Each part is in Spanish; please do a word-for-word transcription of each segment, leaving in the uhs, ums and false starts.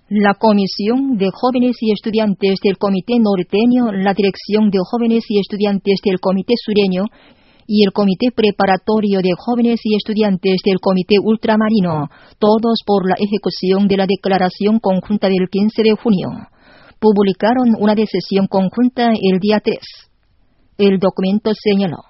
La Comisión de Jóvenes y Estudiantes del Comité Norteño, la Dirección de Jóvenes y Estudiantes del Comité Sureño y el Comité Preparatorio de Jóvenes y Estudiantes del Comité Ultramarino, todos por la ejecución de la Declaración Conjunta del quince de junio, publicaron una decisión conjunta el día tres. El documento señaló: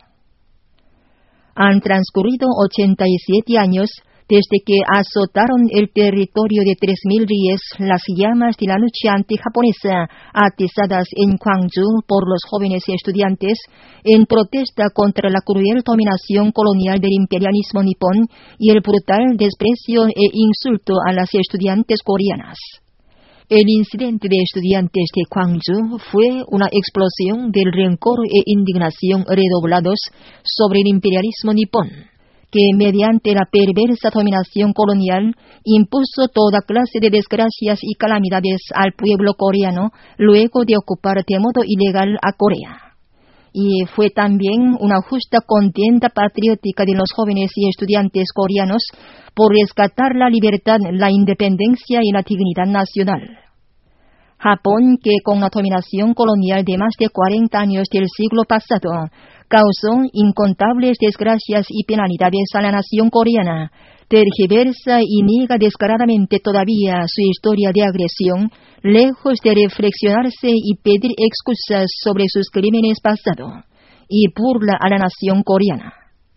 han transcurrido ochenta y siete años desde que azotaron el territorio de tres mil ries las llamas de la lucha antijaponesa atizadas en Gwangju por los jóvenes y estudiantes en protesta contra la cruel dominación colonial del imperialismo nipón y el brutal desprecio e insulto a las estudiantes coreanas. El incidente de estudiantes de Gwangju fue una explosión del rencor e indignación redoblados sobre el imperialismo nipón, que mediante la perversa dominación colonial impuso toda clase de desgracias y calamidades al pueblo coreano luego de ocupar de modo ilegal a Corea. Y fue también una justa contienda patriótica de los jóvenes y estudiantes coreanos por rescatar la libertad, la independencia y la dignidad nacional. Japón, que con la dominación colonial de más de cuarenta años del siglo pasado causó incontables desgracias y penalidades a la nación coreana, tergiversa y niega descaradamente todavía su historia de agresión, lejos de reflexionarse y pedir excusas sobre sus crímenes pasados, y burla a la nación coreana.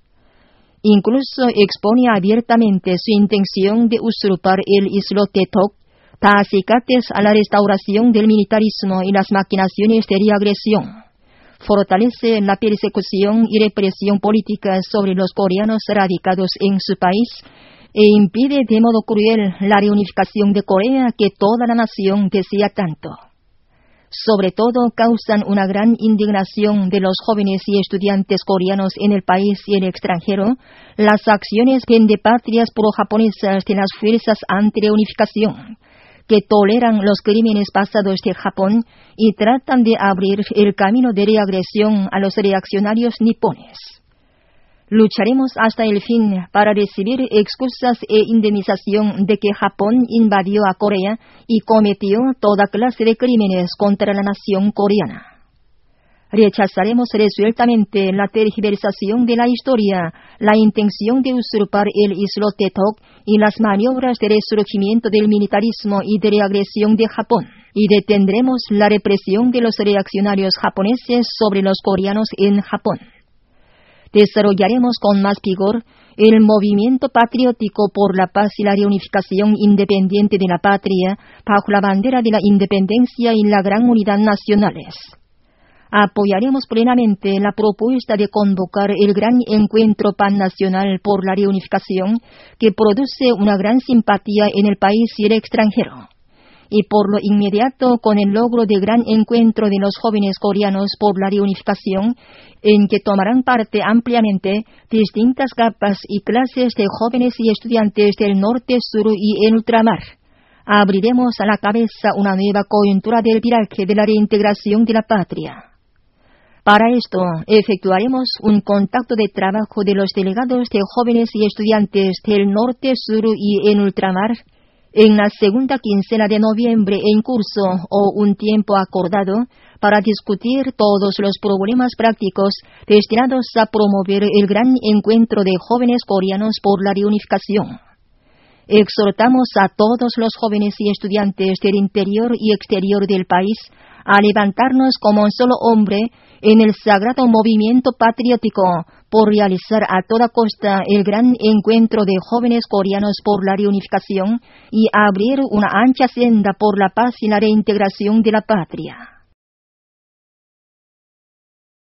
Incluso expone abiertamente su intención de usurpar el islote Tok, da acicates a la restauración del militarismo y las maquinaciones de reagresión. Fortalece la persecución y represión política sobre los coreanos radicados en su país e impide de modo cruel la reunificación de Corea que toda la nación desea tanto. Sobre todo causan una gran indignación de los jóvenes y estudiantes coreanos en el país y el extranjero las acciones pendepatrias pro-japonesas de las fuerzas anti-reunificación, que toleran los crímenes pasados de Japón y tratan de abrir el camino de reagresión a los reaccionarios nipones. Lucharemos hasta el fin para recibir excusas e indemnización de que Japón invadió a Corea y cometió toda clase de crímenes contra la nación coreana. Rechazaremos resueltamente la tergiversación de la historia, la intención de usurpar el islote Tok y las maniobras de resurgimiento del militarismo y de reagresión de Japón, y detendremos la represión de los reaccionarios japoneses sobre los coreanos en Japón. Desarrollaremos con más vigor el movimiento patriótico por la paz y la reunificación independiente de la patria bajo la bandera de la independencia y la gran unidad nacionales. Apoyaremos plenamente la propuesta de convocar el gran encuentro pannacional por la reunificación que produce una gran simpatía en el país y el extranjero, y por lo inmediato con el logro del gran encuentro de los jóvenes coreanos por la reunificación, en que tomarán parte ampliamente distintas capas y clases de jóvenes y estudiantes del norte, sur y el ultramar. Abriremos a la cabeza una nueva coyuntura del viraje de la reintegración de la patria. Para esto, efectuaremos un contacto de trabajo de los delegados de jóvenes y estudiantes del norte, sur y en ultramar en la segunda quincena de noviembre en curso o un tiempo acordado para discutir todos los problemas prácticos destinados a promover el gran encuentro de jóvenes coreanos por la reunificación. Exhortamos a todos los jóvenes y estudiantes del interior y exterior del país a levantarnos como un solo hombre en el sagrado movimiento patriótico por realizar a toda costa el gran encuentro de jóvenes coreanos por la reunificación y abrir una ancha senda por la paz y la reintegración de la patria.